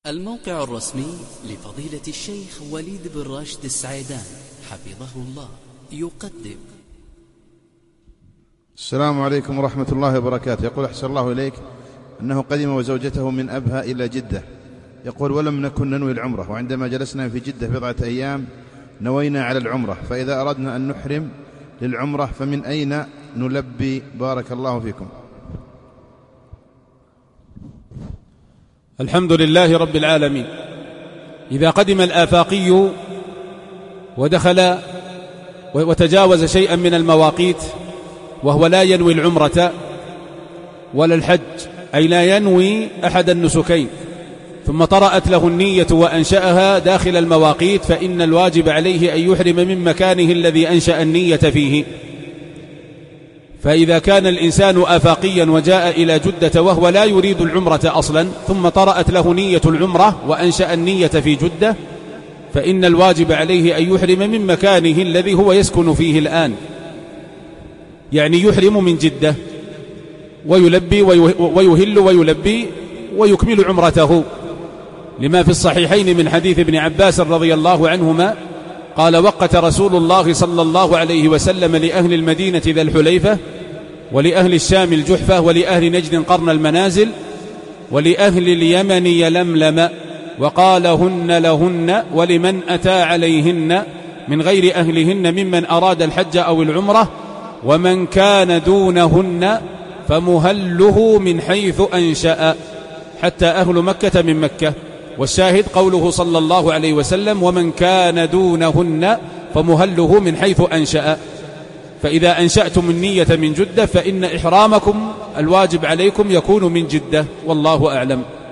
الموقع الرسمي لفضيلة الشيخ وليد بن راشد السعيدان حفظه الله يقدم. السلام عليكم ورحمة الله وبركاته. يقول أحسن الله إليك أنه قدم وزوجته من أبها إلى جدة. يقول ولم نكن ننوي العمرة، وعندما جلسنا في جدة بضعة أيام نوينا على العمرة، فإذا أردنا أن نحرم للعمرة فمن أين نلبي؟ بارك الله فيكم. الحمد لله رب العالمين. إذا قدم الآفاقي ودخل وتجاوز شيئا من المواقيت وهو لا ينوي العمرة ولا الحج، أي لا ينوي أحد النسكين، ثم طرأت له النية وأنشأها داخل المواقيت، فإن الواجب عليه أن يحرم من مكانه الذي أنشأ النية فيه. فإذا كان الإنسان آفاقيا وجاء إلى جدة وهو لا يريد العمرة أصلا، ثم طرأت له نية العمرة وأنشأ النية في جدة، فإن الواجب عليه أن يحرم من مكانه الذي هو يسكن فيه الآن، يعني يحرم من جدة ويلبي ويهل ويلبي ويكمل عمرته، لما في الصحيحين من حديث ابن عباس رضي الله عنهما قال: وقت رسول الله صلى الله عليه وسلم لأهل المدينة ذا الحليفة، ولأهل الشام الجحفة، ولأهل نجد قرن المنازل، ولأهل اليمن يلملم، وقال: هن لهن ولمن أتى عليهن من غير أهلهن ممن أراد الحج أو العمرة، ومن كان دونهن فمهله من حيث أنشأ، حتى أهل مكة من مكة. والشاهد قوله صلى الله عليه وسلم: ومن كان دونهن فمهله من حيث أنشأ. فإذا أنشأتم النية من جدة فإن إحرامكم الواجب عليكم يكون من جدة، والله أعلم.